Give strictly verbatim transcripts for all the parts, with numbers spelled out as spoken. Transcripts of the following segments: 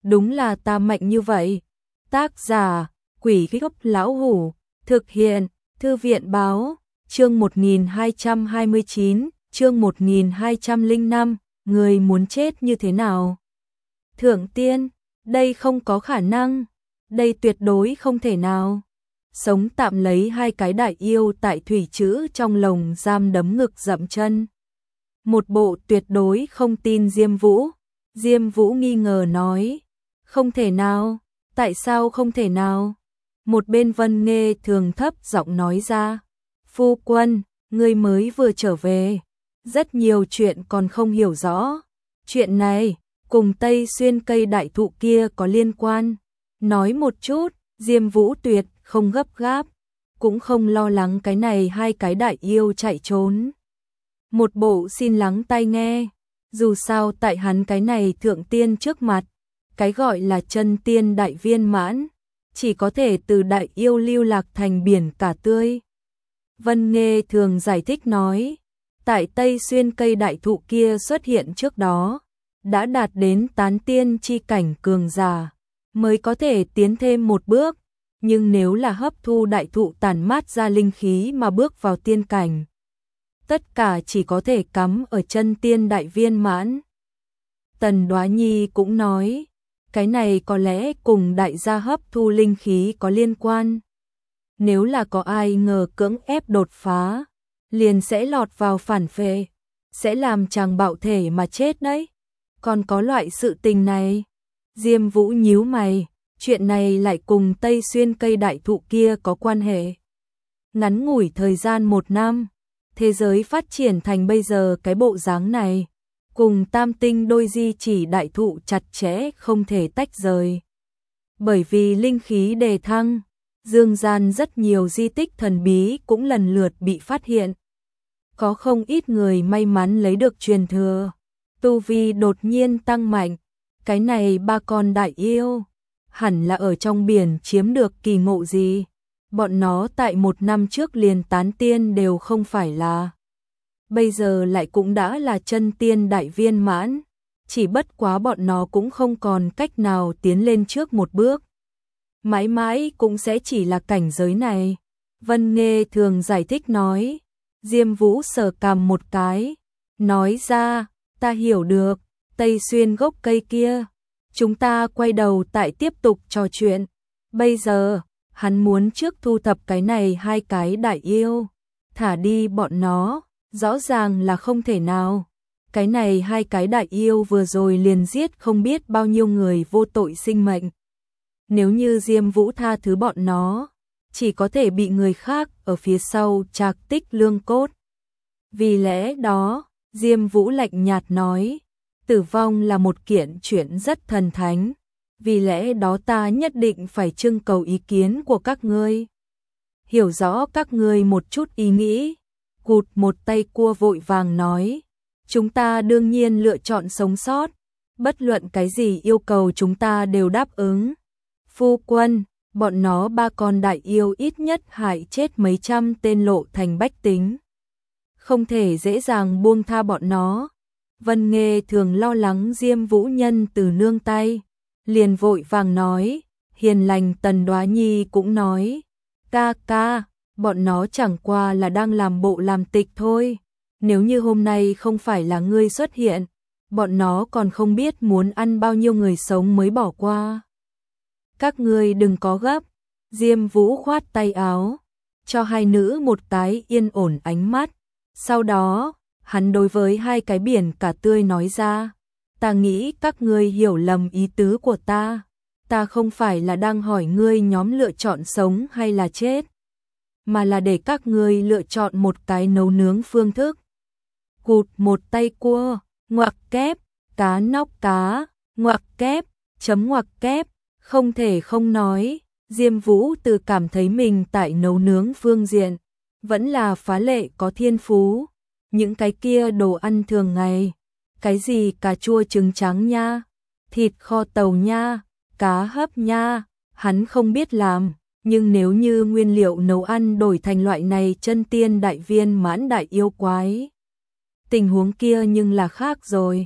đúng là ta mạnh như vậy. Tác giả, Quỷ Gốc Lão Hủ, thực hiện, Thư viện Báo, chương một nghìn hai trăm hai mươi chín, chương một nghìn hai trăm lẻ năm, người muốn chết như thế nào? Thượng tiên, đây không có khả năng, đây tuyệt đối không thể nào. Sống tạm lấy hai cái đại yêu tại thủy trữ trong lồng giam đấm ngực dậm chân. Một bộ tuyệt đối không tin Diêm Vũ. Diêm Vũ nghi ngờ nói, không thể nào, tại sao không thể nào? Một bên Vân Nghê Thường thấp giọng nói ra, phu quân, ngươi mới vừa trở về, rất nhiều chuyện còn không hiểu rõ. Chuyện này, cùng Tây Xuyên cây đại thụ kia có liên quan. Nói một chút, Diêm Vũ tuyệt không gấp gáp, cũng không lo lắng cái này hai cái đại yêu chạy trốn. Một bộ xin lắng tai nghe, dù sao tại hắn cái này thượng tiên trước mặt, cái gọi là chân tiên đại viên mãn, chỉ có thể từ đại yêu lưu lạc thành biển cả tươi. Vân Nghê Thường giải thích nói, tại Tây Xuyên cây đại thụ kia xuất hiện trước đó, đã đạt đến tán tiên chi cảnh cường giả, mới có thể tiến thêm một bước, nhưng nếu là hấp thu đại thụ tản mát ra linh khí mà bước vào tiên cảnh, tất cả chỉ có thể cắm ở chân tiên đại viên mãn. Tần Đoá Nhi cũng nói, cái này có lẽ cùng đại gia hấp thu linh khí có liên quan. Nếu là có ai ngờ cưỡng ép đột phá, liền sẽ lọt vào phản phệ, sẽ làm chàng bạo thể mà chết đấy. Còn có loại sự tình này. Diêm Vũ nhíu mày, chuyện này lại cùng Tây Xuyên cây đại thụ kia có quan hệ. Ngắn ngủi thời gian một năm, thế giới phát triển thành bây giờ cái bộ dáng này, cùng tam tinh đôi di chỉ đại thụ chặt chẽ không thể tách rời. Bởi vì linh khí đề thăng, dương gian rất nhiều di tích thần bí cũng lần lượt bị phát hiện. Có không ít người may mắn lấy được truyền thừa, tu vi đột nhiên tăng mạnh. Cái này ba con đại yêu, hẳn là ở trong biển chiếm được kỳ ngộ gì. Bọn nó tại một năm trước liền tán tiên đều không phải là. Bây giờ lại cũng đã là chân tiên đại viên mãn. Chỉ bất quá bọn nó cũng không còn cách nào tiến lên trước một bước. Mãi mãi cũng sẽ chỉ là cảnh giới này. Vân Nghê Thường giải thích nói. Diêm Vũ sờ cằm một cái. Nói ra, ta hiểu được. Tây Xuyên gốc cây kia. Chúng ta quay đầu tại tiếp tục trò chuyện. Bây giờ, hắn muốn trước thu thập cái này hai cái đại yêu. Thả đi bọn nó, rõ ràng là không thể nào. Cái này hai cái đại yêu vừa rồi liền giết không biết bao nhiêu người vô tội sinh mệnh. Nếu như Diêm Vũ tha thứ bọn nó, chỉ có thể bị người khác ở phía sau trạc tích lương cốt. Vì lẽ đó, Diêm Vũ lạnh nhạt nói, tử vong là một kiện chuyện rất thần thánh, vì lẽ đó ta nhất định phải trưng cầu ý kiến của các ngươi. Hiểu rõ các ngươi một chút ý nghĩ, cụt một tay cua vội vàng nói, chúng ta đương nhiên lựa chọn sống sót, bất luận cái gì yêu cầu chúng ta đều đáp ứng. Phu quân, bọn nó ba con đại yêu ít nhất hại chết mấy trăm tên lộ thành bách tính. Không thể dễ dàng buông tha bọn nó. Vân Nghê Thường lo lắng Diêm Vũ nhân từ nương tay, liền vội vàng nói, hiền lành Tần Đoá Nhi cũng nói, ca ca, bọn nó chẳng qua là đang làm bộ làm tịch thôi, nếu như hôm nay không phải là ngươi xuất hiện, bọn nó còn không biết muốn ăn bao nhiêu người sống mới bỏ qua. Các ngươi đừng có gấp. Diêm Vũ khoát tay áo, cho hai nữ một cái yên ổn ánh mắt, sau đó hắn đối với hai cái biển cả tươi nói ra, ta nghĩ các ngươi hiểu lầm ý tứ của ta, ta không phải là đang hỏi ngươi nhóm lựa chọn sống hay là chết, mà là để các ngươi lựa chọn một cái nấu nướng phương thức. Cụt một tay cua, ngoặc kép, cá nóc cá, ngoặc kép, chấm ngoặc kép, không thể không nói, Diêm Vũ từ cảm thấy mình tại nấu nướng phương diện, vẫn là phá lệ có thiên phú. Những cái kia đồ ăn thường ngày, cái gì cà chua trứng trắng nha, thịt kho tàu nha, cá hấp nha, hắn không biết làm, nhưng nếu như nguyên liệu nấu ăn đổi thành loại này chân tiên đại viên mãn đại yêu quái, tình huống kia nhưng là khác rồi.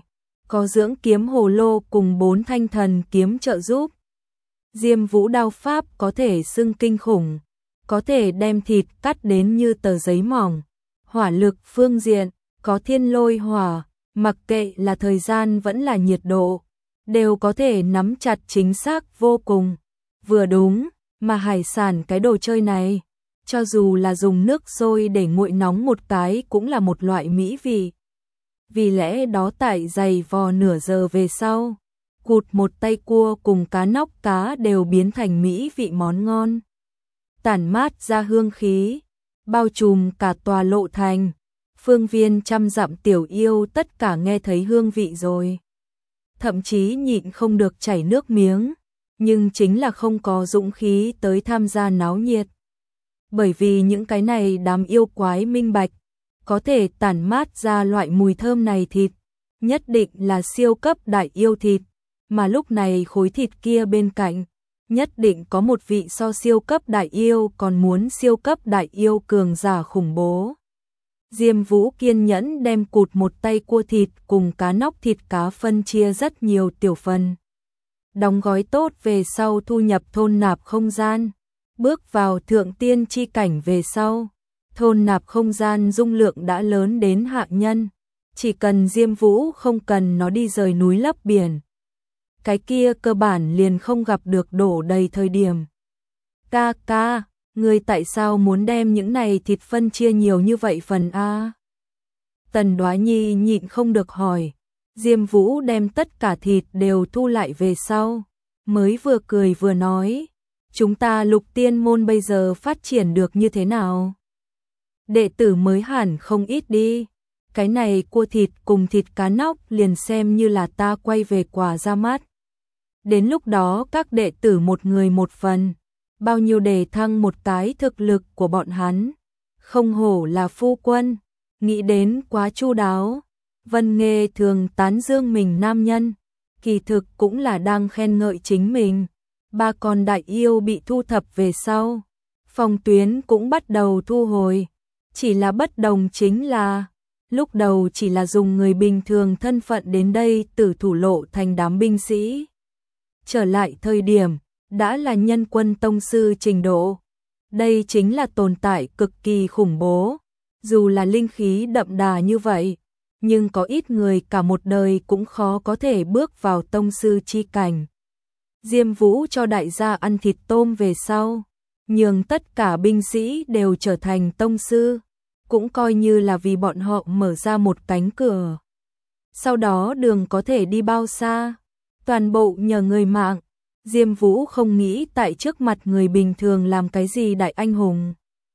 có dưỡng kiếm hồ lô cùng bốn thanh thần kiếm trợ giúp. Diêm Vũ đao pháp có thể xưng kinh khủng, có thể đem thịt cắt đến như tờ giấy mỏng. Hỏa lực phương diện, có thiên lôi hỏa, mặc kệ là thời gian vẫn là nhiệt độ, đều có thể nắm chặt chính xác vô cùng. Vừa đúng, mà hải sản cái đồ chơi này, cho dù là dùng nước sôi để nguội nóng một cái cũng là một loại mỹ vị. Vì lẽ đó tại giày vò nửa giờ về sau, cụt một tay cua cùng cá nóc cá đều biến thành mỹ vị món ngon. Tản mát ra hương khí, bao trùm cả tòa lộ thành. Phương viên trăm dặm tiểu yêu tất cả nghe thấy hương vị rồi. Thậm chí nhịn không được chảy nước miếng, nhưng chính là không có dũng khí tới tham gia náo nhiệt. Bởi vì những cái này đám yêu quái minh bạch, có thể tản mát ra loại mùi thơm này thịt, nhất định là siêu cấp đại yêu thịt, mà lúc này khối thịt kia bên cạnh, nhất định có một vị so siêu cấp đại yêu còn muốn siêu cấp đại yêu cường giả khủng bố. Diêm Vũ kiên nhẫn đem cụt một tay cua thịt cùng cá nóc thịt cá phân chia rất nhiều tiểu phần. Đóng gói tốt về sau thu nhập thôn nạp không gian, bước vào thượng tiên chi cảnh về sau. Thôn nạp không gian dung lượng đã lớn đến hạ nhân, chỉ cần Diêm Vũ không cần nó đi rời núi lấp biển. Cái kia cơ bản liền không gặp được đổ đầy thời điểm. Ca ca, người tại sao muốn đem những này thịt phân chia nhiều như vậy phần a? Tần Đoá Nhi nhịn không được hỏi. Diêm Vũ đem tất cả thịt đều thu lại về sau, mới vừa cười vừa nói, chúng ta Lục Tiên môn bây giờ phát triển được như thế nào? Đệ tử mới hẳn không ít đi, cái này cua thịt cùng thịt cá nóc liền xem như là ta quay về quà ra mắt. Đến lúc đó các đệ tử một người một phần, bao nhiêu để thăng một cái thực lực của bọn hắn. Không hổ là phu quân, nghĩ đến quá chu đáo. Vân Nghê thường tán dương mình nam nhân, kỳ thực cũng là đang khen ngợi chính mình. Ba con đại yêu bị thu thập về sau, phòng tuyến cũng bắt đầu thu hồi. Chỉ là bất đồng chính là, lúc đầu chỉ là dùng người bình thường thân phận đến đây tử thủ lộ thành đám binh sĩ. Trở lại thời điểm, đã là nhân quân tông sư trình độ. Đây chính là tồn tại cực kỳ khủng bố. Dù là linh khí đậm đà như vậy, nhưng có ít người cả một đời cũng khó có thể bước vào tông sư chi cảnh. Diêm Vũ cho đại gia ăn thịt tôm về sau, nhường tất cả binh sĩ đều trở thành tông sư, cũng coi như là vì bọn họ mở ra một cánh cửa. Sau đó đường có thể đi bao xa, toàn bộ nhờ người mạng. Diêm Vũ không nghĩ tại trước mặt người bình thường làm cái gì đại anh hùng.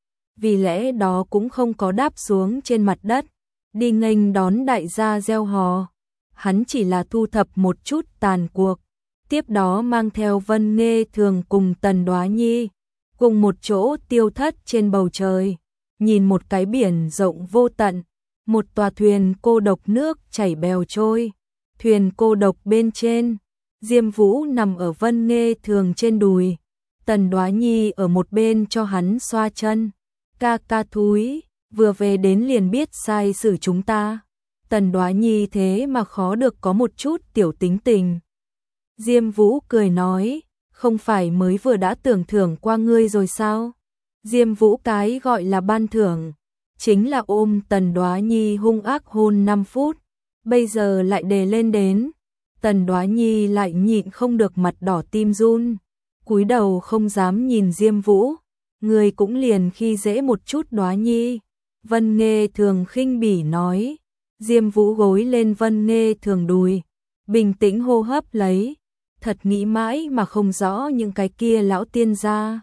Vì lẽ đó cũng không có đáp xuống trên mặt đất, đi nghênh đón đại gia gieo hò. Hắn chỉ là thu thập một chút tàn cuộc, tiếp đó mang theo Vân Nghê thường cùng Tần Đoá Nhi, cùng một chỗ tiêu thất trên bầu trời, nhìn một cái biển rộng vô tận, một tòa thuyền cô độc nước chảy bèo trôi, thuyền cô độc bên trên, Diêm Vũ nằm ở Vân Nghê thường trên đùi, Tần Đoá Nhi ở một bên cho hắn xoa chân. Ca ca thúi, vừa về đến liền biết sai xử chúng ta. Tần Đoá Nhi thế mà khó được có một chút tiểu tính tình. Diêm Vũ cười nói, không phải mới vừa đã tưởng thưởng qua ngươi rồi sao? Diêm Vũ cái gọi là ban thưởng, chính là ôm Tần Đoá Nhi hung ác hôn năm phút, bây giờ lại đề lên đến. Tần Đoá Nhi lại nhịn không được mặt đỏ tim run, cúi đầu không dám nhìn Diêm Vũ. Người cũng liền khi dễ một chút Đoá Nhi. Vân Nghê thường khinh bỉ nói. Diêm Vũ gối lên Vân Nghê thường đùi, bình tĩnh hô hấp lấy. Thật nghĩ mãi mà không rõ những cái kia lão tiên gia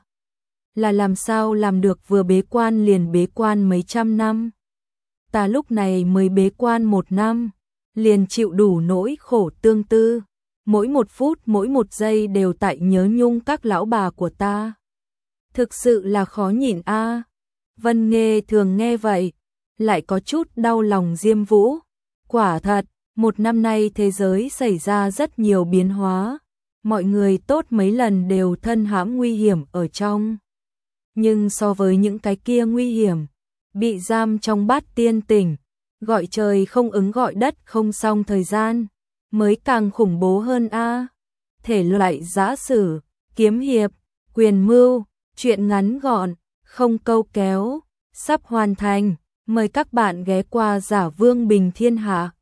là làm sao làm được vừa bế quan liền bế quan mấy trăm năm. Ta lúc này mới bế quan một năm, liền chịu đủ nỗi khổ tương tư. Mỗi một phút mỗi một giây đều tại nhớ nhung các lão bà của ta. Thực sự là khó nhịn a. À. Vân Nghê thường nghe vậy, lại có chút đau lòng Diêm Vũ. Quả thật, một năm nay thế giới xảy ra rất nhiều biến hóa, mọi người tốt mấy lần đều thân hãm nguy hiểm ở trong. Nhưng so với những cái kia nguy hiểm, bị giam trong bát tiên tỉnh, gọi trời không ứng gọi đất không xong thời gian, mới càng khủng bố hơn a. Thể loại giã sử, kiếm hiệp, quyền mưu, truyện ngắn gọn, không câu kéo, sắp hoàn thành. Mời các bạn ghé qua Giả Vương Bình Thiên Hạ.